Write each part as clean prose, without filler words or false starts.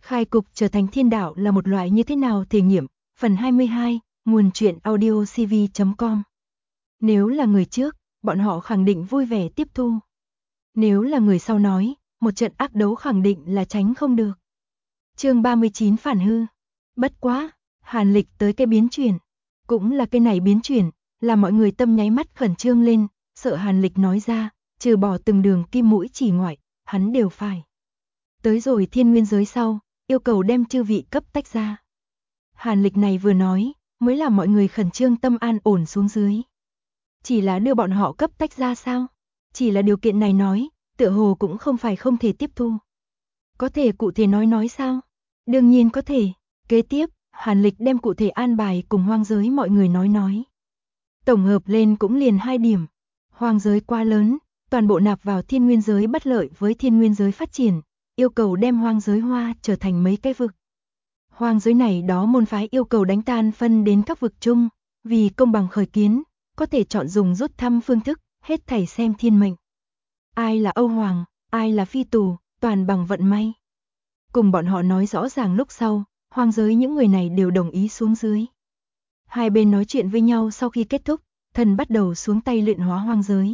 Khai cục trở thành thiên đạo là một loại như thế nào thể nghiệm, phần 22, nguồn truyện audio cv.com. Nếu là người trước, bọn họ khẳng định vui vẻ tiếp thu. Nếu là người sau nói, một trận ác đấu khẳng định là tránh không được. Chương 39 phản hư. Bất quá, Hàn Lịch tới cái biến chuyển. Cũng là cái này biến chuyển, là mọi người tâm nháy mắt khẩn trương lên, sợ Hàn Lịch nói ra, trừ bỏ từng đường kim mũi chỉ ngoại, hắn đều phải. Tới rồi thiên nguyên giới sau, yêu cầu đem chư vị cấp tách ra. Hàn Lịch này vừa nói, mới làm mọi người khẩn trương tâm an ổn xuống dưới. Chỉ là đưa bọn họ cấp tách ra sao? Chỉ là điều kiện này nói, tựa hồ cũng không phải không thể tiếp thu. Có thể cụ thể nói sao? Đương nhiên có thể. Kế tiếp, Hàn Lịch đem cụ thể an bài cùng hoang giới mọi người nói. Tổng hợp lên cũng liền 2 điểm. Hoang giới quá lớn, toàn bộ nạp vào thiên nguyên giới bất lợi với thiên nguyên giới phát triển, yêu cầu đem hoang giới hoa trở thành mấy cái vực. Hoang giới này đó môn phái yêu cầu đánh tan phân đến các vực chung, vì công bằng khởi kiến, có thể chọn dùng rút thăm phương thức, hết thảy xem thiên mệnh. Ai là Âu Hoàng, ai là Phi Tù, toàn bằng vận may. Cùng bọn họ nói rõ ràng lúc sau, hoang giới những người này đều đồng ý xuống dưới. Hai bên nói chuyện với nhau sau khi kết thúc, thần bắt đầu xuống tay luyện hóa hoang giới.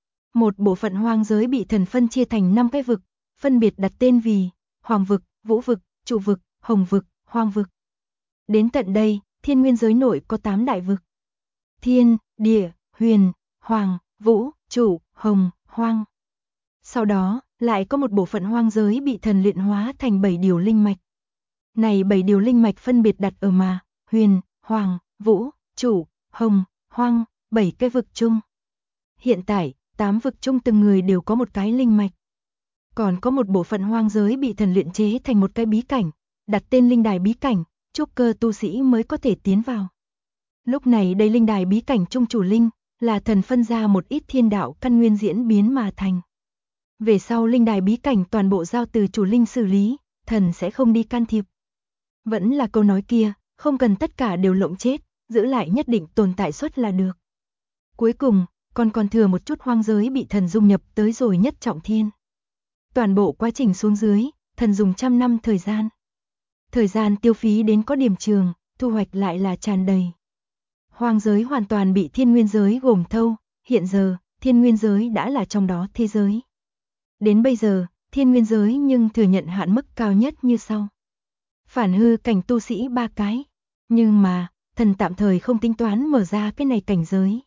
Một bộ phận hoang giới bị thần phân chia thành 5 cái vực, phân biệt đặt tên vì Hoàng vực, Vũ vực, Trụ vực, Hồng vực, Hoang vực. Đến tận đây, thiên nguyên giới nội có 8 đại vực. Thiên, Địa, Huyền, Hoàng, Vũ, Trụ, Hồng, Hoang. Sau đó, lại có một bộ phận hoang giới bị thần luyện hóa thành 7 điều linh mạch. Này 7 điều linh mạch phân biệt đặt ở mà, Huyền, Hoàng, Vũ, Trụ, Hồng, Hoang, 7 cái vực chung. Hiện tại, 8 vực chung từng người đều có một cái linh mạch. Còn có một bộ phận hoang giới bị thần luyện chế thành một cái bí cảnh, đặt tên linh đài bí cảnh, trúc cơ tu sĩ mới có thể tiến vào. Lúc này đây linh đài bí cảnh trung chủ linh, là thần phân ra một ít thiên đạo căn nguyên diễn biến mà thành. Về sau linh đài bí cảnh toàn bộ giao từ chủ linh xử lý, thần sẽ không đi can thiệp. Vẫn là câu nói kia, không cần tất cả đều lộng chết, giữ lại nhất định tồn tại suất là được. Cuối cùng, còn thừa một chút hoang giới bị thần dung nhập tới rồi nhất trọng thiên. Toàn bộ quá trình xuống dưới, thần dùng 100 năm thời gian. Thời gian tiêu phí đến có điểm trường, thu hoạch lại là tràn đầy. Hoang giới hoàn toàn bị thiên nguyên giới gồm thâu, hiện giờ, thiên nguyên giới đã là trong đó thế giới. Đến bây giờ, thiên nguyên giới nhưng thừa nhận hạn mức cao nhất như sau. Phản hư cảnh tu sĩ 3 cái, nhưng mà, thần tạm thời không tính toán mở ra cái này cảnh giới.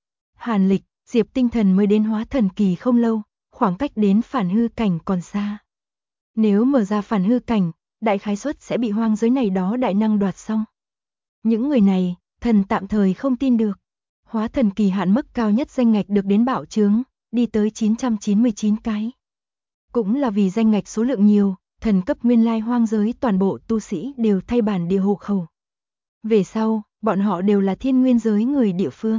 Hàn Lịch, Diệp Tinh Thần mới đến hóa thần kỳ không lâu, khoảng cách đến phản hư cảnh còn xa. Nếu mở ra phản hư cảnh, đại khái suất sẽ bị hoang giới này đó đại năng đoạt xong. Những người này, thần tạm thời không tin được. Hóa thần kỳ hạn mức cao nhất danh ngạch được đến bạo chướng, đi tới 999 cái. Cũng là vì danh ngạch số lượng nhiều, thần cấp nguyên lai hoang giới toàn bộ tu sĩ đều thay bản địa hộ khẩu. Về sau, bọn họ đều là thiên nguyên giới người địa phương.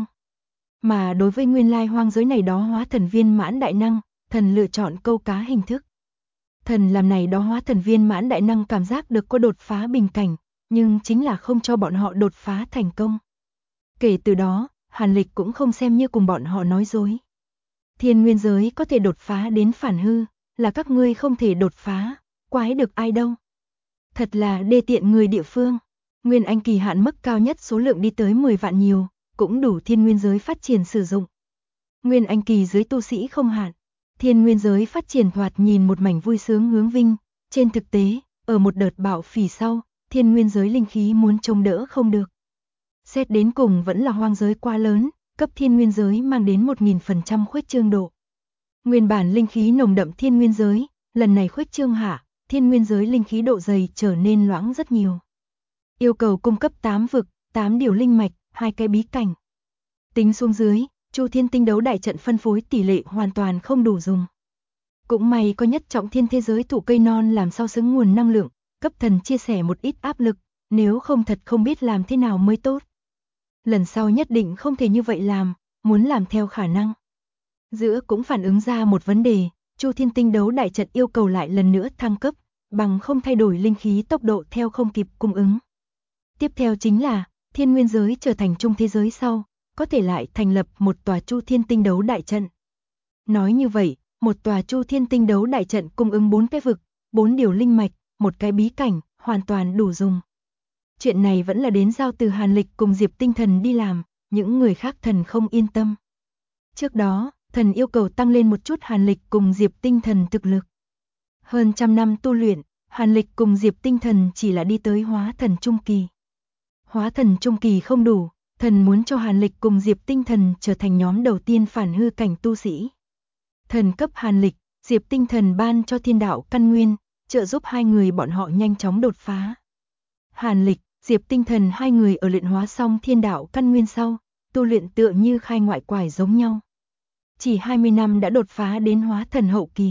Mà đối với nguyên lai hoang giới này đó hóa thần viên mãn đại năng, thần lựa chọn câu cá hình thức. Thần làm này đó hóa thần viên mãn đại năng cảm giác được có đột phá bình cảnh, nhưng chính là không cho bọn họ đột phá thành công. Kể từ đó, Hàn Lịch cũng không xem như cùng bọn họ nói dối. Thiên nguyên giới có thể đột phá đến phản hư, là các ngươi không thể đột phá, quái được ai đâu. Thật là đê tiện người địa phương. Nguyên anh kỳ hạn mức cao nhất số lượng đi tới 10 vạn nhiều, cũng đủ thiên nguyên giới phát triển sử dụng. Nguyên anh kỳ dưới tu sĩ không hạn. Thiên nguyên giới phát triển thoạt nhìn một mảnh vui sướng hướng vinh, trên thực tế, ở một đợt bạo phỉ sau, thiên nguyên giới linh khí muốn chống đỡ không được. Xét đến cùng vẫn là hoang giới quá lớn, cấp thiên nguyên giới mang đến 1000% khuếch trương độ. Nguyên bản linh khí nồng đậm thiên nguyên giới, lần này khuếch trương hạ, thiên nguyên giới linh khí độ dày trở nên loãng rất nhiều. Yêu cầu cung cấp 8 vực, 8 điều linh mạch, 2 cái bí cảnh. Tính xuống dưới, Chu Thiên Tinh đấu đại trận phân phối tỷ lệ hoàn toàn không đủ dùng. Cũng may có nhất trọng thiên thế giới thụ cây non làm sao xứng nguồn năng lượng, cấp thần chia sẻ một ít áp lực, nếu không thật không biết làm thế nào mới tốt. Lần sau nhất định không thể như vậy làm, muốn làm theo khả năng. Giữa cũng phản ứng ra một vấn đề, Chu Thiên Tinh đấu đại trận yêu cầu lại lần nữa thăng cấp, bằng không thay đổi linh khí tốc độ theo không kịp cung ứng. Tiếp theo chính là, thiên nguyên giới trở thành trung thế giới sau, có thể lại thành lập một tòa Chu Thiên Tinh đấu đại trận. Nói như vậy, một tòa Chu Thiên Tinh đấu đại trận cung ứng 4 cái vực, 4 điều linh mạch, một cái bí cảnh, hoàn toàn đủ dùng. Chuyện này vẫn là đến giao từ Hàn Lịch cùng Diệp Tinh Thần đi làm, những người khác thần không yên tâm. Trước đó, thần yêu cầu tăng lên một chút Hàn Lịch cùng Diệp Tinh Thần thực lực. Hơn trăm năm tu luyện, Hàn Lịch cùng Diệp Tinh Thần chỉ là đi tới hóa thần trung kỳ. Hóa thần trung kỳ không đủ, thần muốn cho Hàn Lịch cùng Diệp Tinh Thần trở thành nhóm đầu tiên phản hư cảnh tu sĩ. Thần cấp Hàn Lịch, Diệp Tinh Thần ban cho thiên đạo căn nguyên, trợ giúp hai người bọn họ nhanh chóng đột phá. Hàn Lịch, Diệp Tinh Thần hai người ở luyện hóa xong thiên đạo căn nguyên sau, tu luyện tựa như khai ngoại quải giống nhau. Chỉ 20 năm đã đột phá đến hóa thần hậu kỳ.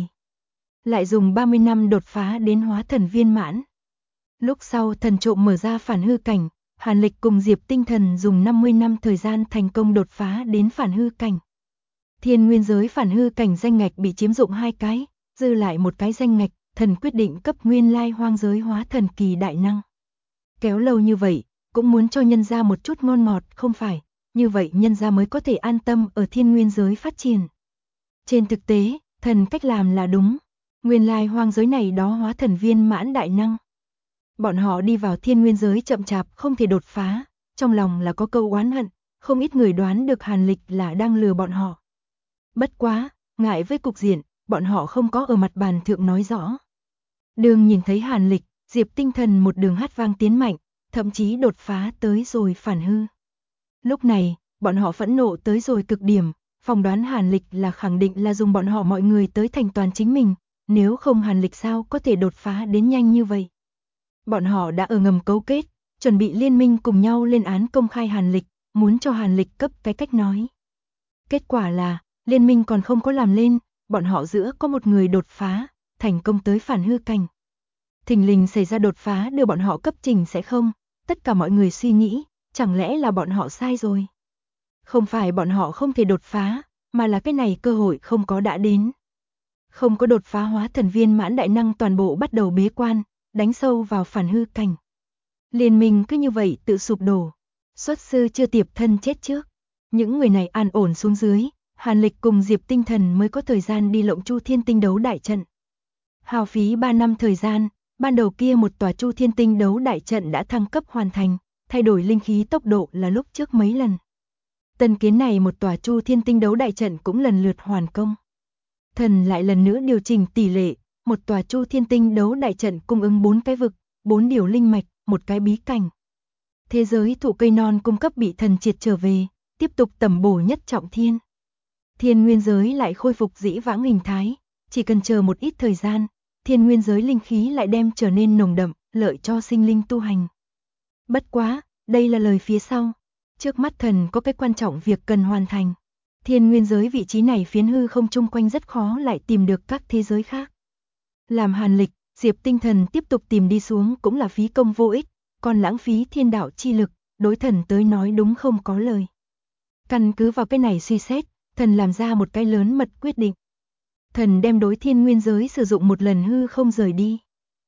Lại dùng 30 năm đột phá đến hóa thần viên mãn. Lúc sau thần trộm mở ra phản hư cảnh, Hàn Lịch cùng Diệp Tinh Thần dùng 50 năm thời gian thành công đột phá đến phản hư cảnh. Thiên nguyên giới phản hư cảnh danh ngạch bị chiếm dụng 2 cái, dư lại một cái danh ngạch, thần quyết định cấp nguyên lai hoang giới hóa thần kỳ đại năng. Kéo lâu như vậy, cũng muốn cho nhân gia một chút ngon ngọt, không phải, như vậy nhân gia mới có thể an tâm ở thiên nguyên giới phát triển. Trên thực tế, thần cách làm là đúng, nguyên lai hoang giới này đó hóa thần viên mãn đại năng. Bọn họ đi vào thiên nguyên giới chậm chạp không thể đột phá, trong lòng là có câu oán hận, không ít người đoán được Hàn Lịch là đang lừa bọn họ. Bất quá, ngại với cục diện, bọn họ không có ở mặt bàn thượng nói rõ. Đường nhìn thấy Hàn Lịch, Diệp Tinh Thần một đường hát vang tiến mạnh, thậm chí đột phá tới rồi phản hư. Lúc này, bọn họ phẫn nộ tới rồi cực điểm, phỏng đoán Hàn Lịch là khẳng định là dùng bọn họ mọi người tới thành toàn chính mình, nếu không Hàn Lịch sao có thể đột phá đến nhanh như vậy. Bọn họ đã ở ngầm cấu kết, chuẩn bị liên minh cùng nhau lên án công khai Hàn Lịch, muốn cho Hàn Lịch cấp cái cách nói. Kết quả là, liên minh còn không có làm lên, bọn họ giữa có một người đột phá, thành công tới phản hư cảnh. Thình lình xảy ra đột phá đưa bọn họ cấp trình sẽ không, tất cả mọi người suy nghĩ, chẳng lẽ là bọn họ sai rồi. Không phải bọn họ không thể đột phá, mà là cái này cơ hội không có đã đến. Không có đột phá hóa thần viên mãn đại năng toàn bộ bắt đầu bế quan, đánh sâu vào phản hư cảnh. Liên minh cứ như vậy tự sụp đổ, xuất sư chưa tiệp thân chết trước. Những người này an ổn xuống dưới, Hàn Lịch cùng Diệp Tinh Thần mới có thời gian đi Lộng Chu Thiên Tinh đấu đại trận. Hao phí 3 năm thời gian, ban đầu kia một tòa Chu Thiên Tinh đấu đại trận đã thăng cấp hoàn thành, thay đổi linh khí tốc độ là lúc trước mấy lần. Tân kiến này một tòa Chu Thiên Tinh đấu đại trận cũng lần lượt hoàn công. Thần lại lần nữa điều chỉnh tỷ lệ, một tòa Chu Thiên Tinh đấu đại trận cung ứng 4 cái vực, 4 điều linh mạch, một cái bí cảnh. Thế giới thụ cây non cung cấp bị thần triệt trở về, tiếp tục tẩm bổ nhất trọng thiên. Thiên nguyên giới lại khôi phục dĩ vãng hình thái, chỉ cần chờ một ít thời gian, thiên nguyên giới linh khí lại đem trở nên nồng đậm, lợi cho sinh linh tu hành. Bất quá, đây là lời phía sau. Trước mắt thần có cái quan trọng việc cần hoàn thành. Thiên nguyên giới vị trí này phiến hư không chung quanh rất khó lại tìm được các thế giới khác. Làm Hàn Lịch, Diệp Tinh Thần tiếp tục tìm đi xuống cũng là phí công vô ích, còn lãng phí thiên đạo chi lực, đối thần tới nói đúng không có lời. Căn cứ vào cái này suy xét, thần làm ra một cái lớn mật quyết định. Thần đem đối thiên nguyên giới sử dụng một lần hư không rời đi.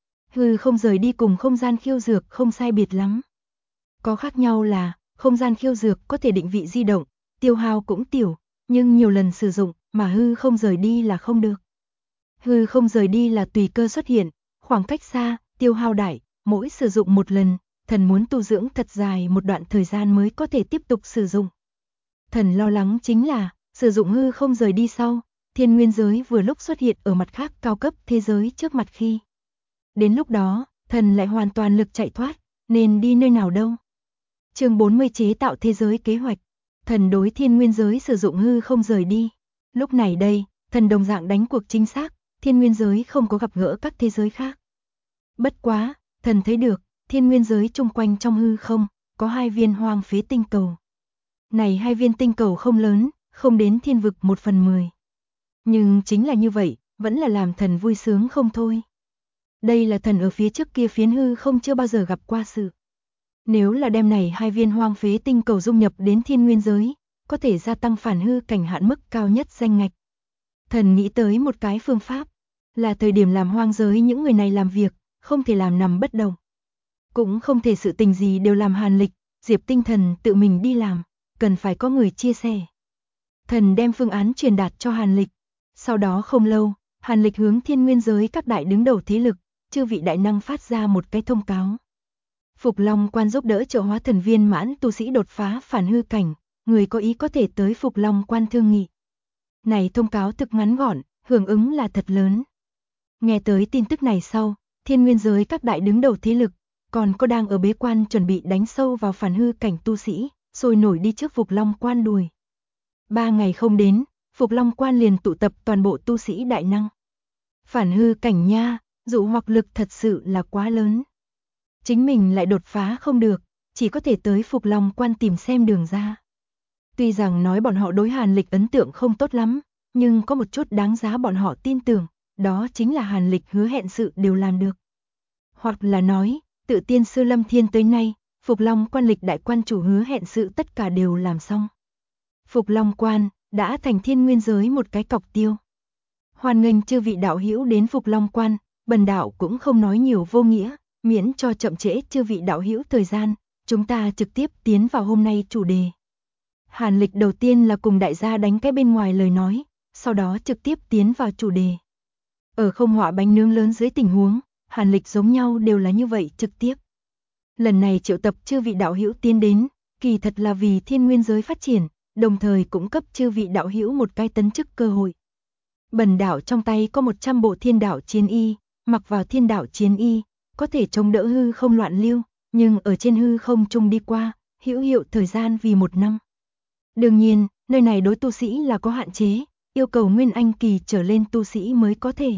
Hư không rời đi cùng không gian khiêu dược không sai biệt lắm. Có khác nhau là, không gian khiêu dược có thể định vị di động, tiêu hao cũng tiểu, nhưng nhiều lần sử dụng, mà hư không rời đi là không được. Hư không rời đi là tùy cơ xuất hiện, khoảng cách xa, tiêu hao đại, mỗi sử dụng một lần, thần muốn tu dưỡng thật dài một đoạn thời gian mới có thể tiếp tục sử dụng. Thần lo lắng chính là, sử dụng hư không rời đi sau, thiên nguyên giới vừa lúc xuất hiện ở mặt khác cao cấp thế giới trước mặt khi. Đến lúc đó, thần lại hoàn toàn lực chạy thoát, nên đi nơi nào đâu. Chương 40 chế tạo thế giới kế hoạch. Thần đối thiên nguyên giới sử dụng hư không rời đi. Lúc này đây, thần đồng dạng đánh cuộc chính xác, thiên nguyên giới không có gặp gỡ các thế giới khác. Bất quá, thần thấy được, thiên nguyên giới chung quanh trong hư không, có 2 viên hoang phế tinh cầu. Này 2 viên tinh cầu không lớn, không đến thiên vực 1/10. Nhưng chính là như vậy, vẫn là làm thần vui sướng không thôi. Đây là thần ở phía trước kia phiến hư không chưa bao giờ gặp qua sự. Nếu là đem này 2 viên hoang phế tinh cầu dung nhập đến thiên nguyên giới, có thể gia tăng phản hư cảnh hạn mức cao nhất danh ngạch. Thần nghĩ tới một cái phương pháp, là thời điểm làm hoang giới những người này làm việc, không thể làm nằm bất động. Cũng không thể sự tình gì đều làm Hàn Lịch, Diệp Tinh Thần tự mình đi làm, cần phải có người chia sẻ. Thần đem phương án truyền đạt cho Hàn Lịch. Sau đó không lâu, Hàn Lịch hướng thiên nguyên giới các đại đứng đầu thế lực, chư vị đại năng phát ra một cái thông cáo. Phục Long Quan giúp đỡ trợ hóa thần viên mãn tu sĩ đột phá phản hư cảnh, người có ý có thể tới Phục Long Quan thương nghị. Này thông cáo thực ngắn gọn, hưởng ứng là thật lớn. Nghe tới tin tức này sau, thiên nguyên giới các đại đứng đầu thế lực, còn có đang ở bế quan chuẩn bị đánh sâu vào phản hư cảnh tu sĩ, sôi nổi đi trước Phục Long Quan đùi. 3 ngày không đến, Phục Long Quan liền tụ tập toàn bộ tu sĩ đại năng. Phản hư cảnh nha, dụ hoặc lực thật sự là quá lớn. Chính mình lại đột phá không được, chỉ có thể tới Phục Long Quan tìm xem đường ra. Tuy rằng nói bọn họ đối Hàn Lịch ấn tượng không tốt lắm, nhưng có một chút đáng giá bọn họ tin tưởng, đó chính là Hàn Lịch hứa hẹn sự đều làm được. Hoặc là nói, tự tiên sư Lâm Thiên tới nay, Phục Long Quan lịch đại quan chủ hứa hẹn sự tất cả đều làm xong. Phục Long Quan đã thành thiên nguyên giới một cái cọc tiêu. Hoan nghênh chư vị đạo hữu đến Phục Long Quan, bần đạo cũng không nói nhiều vô nghĩa, miễn cho chậm trễ chư vị đạo hữu thời gian, chúng ta trực tiếp tiến vào hôm nay chủ đề. Hàn Lịch đầu tiên là cùng đại gia đánh cái bên ngoài lời nói, sau đó trực tiếp tiến vào chủ đề. Ở không họa bánh nướng lớn dưới tình huống, Hàn Lịch giống nhau đều là như vậy trực tiếp. Lần này triệu tập chư vị đạo hữu tiến đến, kỳ thật là vì thiên nguyên giới phát triển, đồng thời cũng cấp chư vị đạo hữu một cái tấn chức cơ hội. Bần đạo trong tay có 100 bộ thiên đạo chiến y, mặc vào thiên đạo chiến y, có thể chống đỡ hư không loạn lưu, nhưng ở trên hư không trung đi qua, hữu hiệu thời gian vì 1 năm. Đương nhiên, nơi này đối tu sĩ là có hạn chế, yêu cầu nguyên anh kỳ trở lên tu sĩ mới có thể.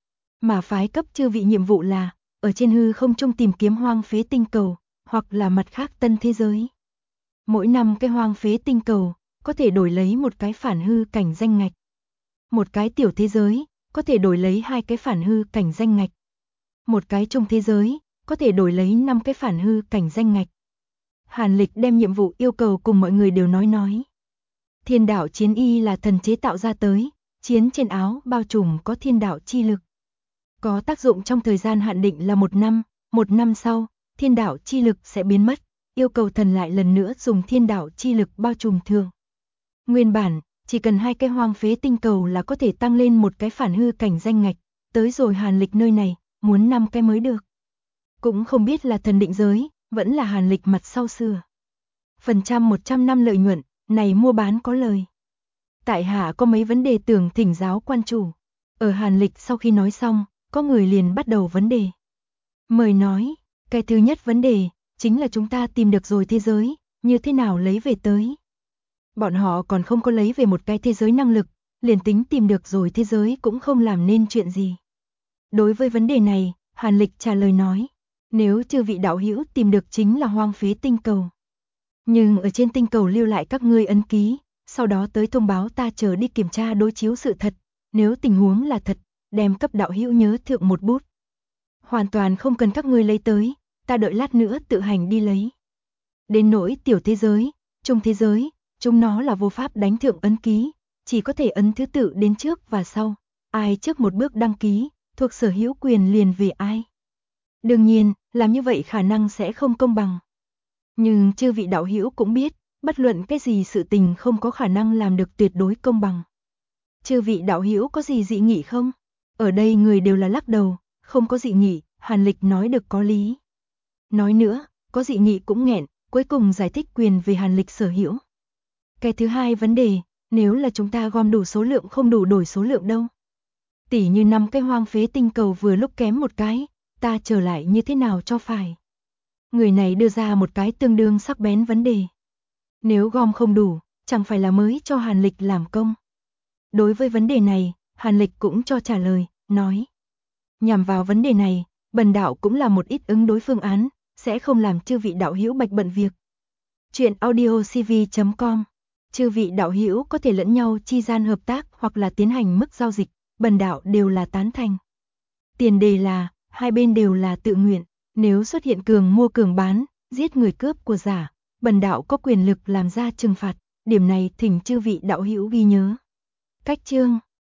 Mà phái cấp chư vị nhiệm vụ là, ở trên hư không trung tìm kiếm hoang phế tinh cầu, hoặc là mặt khác tân thế giới. Mỗi năm cái hoang phế tinh cầu, có thể đổi lấy một cái phản hư cảnh danh ngạch. Một cái tiểu thế giới, có thể đổi lấy 2 cái phản hư cảnh danh ngạch. Một cái trung thế giới, có thể đổi lấy 5 cái phản hư cảnh danh ngạch. Hàn Lịch đem nhiệm vụ yêu cầu cùng mọi người đều nói. Thiên đạo chiến y là thần chế tạo ra tới, chiến trên áo bao trùm có thiên đạo chi lực. Có tác dụng trong thời gian hạn định là 1 năm, 1 năm sau, thiên đạo chi lực sẽ biến mất, yêu cầu thần lại lần nữa dùng thiên đạo chi lực bao trùm thường. Nguyên bản, chỉ cần 2 cái hoang phế tinh cầu là có thể tăng lên một cái phản hư cảnh danh ngạch, tới rồi Hàn Lịch nơi này, muốn 5 cái mới được. Cũng không biết là thần định giới, vẫn là Hàn Lịch mặt sau xưa. Phần trăm 100 năm lợi nhuận, này mua bán có lời. Tại hạ có mấy vấn đề tưởng thỉnh giáo quan chủ. Ở Hàn Lịch sau khi nói xong, có người liền bắt đầu vấn đề. Mời nói, cái thứ nhất vấn đề, chính là chúng ta tìm được rồi thế giới, như thế nào lấy về tới. Bọn họ còn không có lấy về một cái thế giới năng lực, liền tính tìm được rồi thế giới cũng không làm nên chuyện gì. Đối với vấn đề này, Hàn Lịch trả lời nói, nếu chư vị đạo hữu tìm được chính là hoang phế tinh cầu. Nhưng ở trên tinh cầu lưu lại các ngươi ấn ký, sau đó tới thông báo ta chờ đi kiểm tra đối chiếu sự thật, nếu tình huống là thật, đem cấp đạo hữu nhớ thượng một bút. Hoàn toàn không cần các ngươi lấy tới, ta đợi lát nữa tự hành đi lấy. Đến nỗi tiểu thế giới, trung thế giới, chúng nó là vô pháp đánh thượng ấn ký, chỉ có thể ấn thứ tự đến trước và sau, ai trước một bước đăng ký, thuộc sở hữu quyền liền về ai. Đương nhiên, làm như vậy khả năng sẽ không công bằng. Nhưng chư vị đạo hữu cũng biết, bất luận cái gì sự tình không có khả năng làm được tuyệt đối công bằng. Chư vị đạo hữu có gì dị nghị không? Ở đây người đều là lắc đầu, không có dị nghị, Hàn Lịch nói được có lý. Nói nữa, có dị nghị cũng nghẹn, cuối cùng giải thích quyền về Hàn Lịch sở hữu. Cái thứ hai vấn đề, nếu là chúng ta gom đủ số lượng không đủ đổi số lượng đâu. Tỉ như 5 cái hoang phế tinh cầu vừa lúc kém một cái, ta trở lại như thế nào cho phải. Người này đưa ra một cái tương đương sắc bén vấn đề. Nếu gom không đủ, chẳng phải là mới cho Hàn Lịch làm công. Đối với vấn đề này, Hàn Lịch cũng cho trả lời, nói. Nhằm vào vấn đề này, bần đạo cũng là một ít ứng đối phương án, sẽ không làm chư vị đạo hữu bạch bận việc. Chuyện audiocv.com. Chư vị đạo hữu có thể lẫn nhau chi gian hợp tác hoặc là tiến hành mức giao dịch, bần đạo đều là tán thành. Tiền đề là, hai bên đều là tự nguyện, nếu xuất hiện cường mua cường bán, giết người cướp của giả, bần đạo có quyền lực làm ra trừng phạt, điểm này thỉnh chư vị đạo hữu ghi nhớ. Cách chương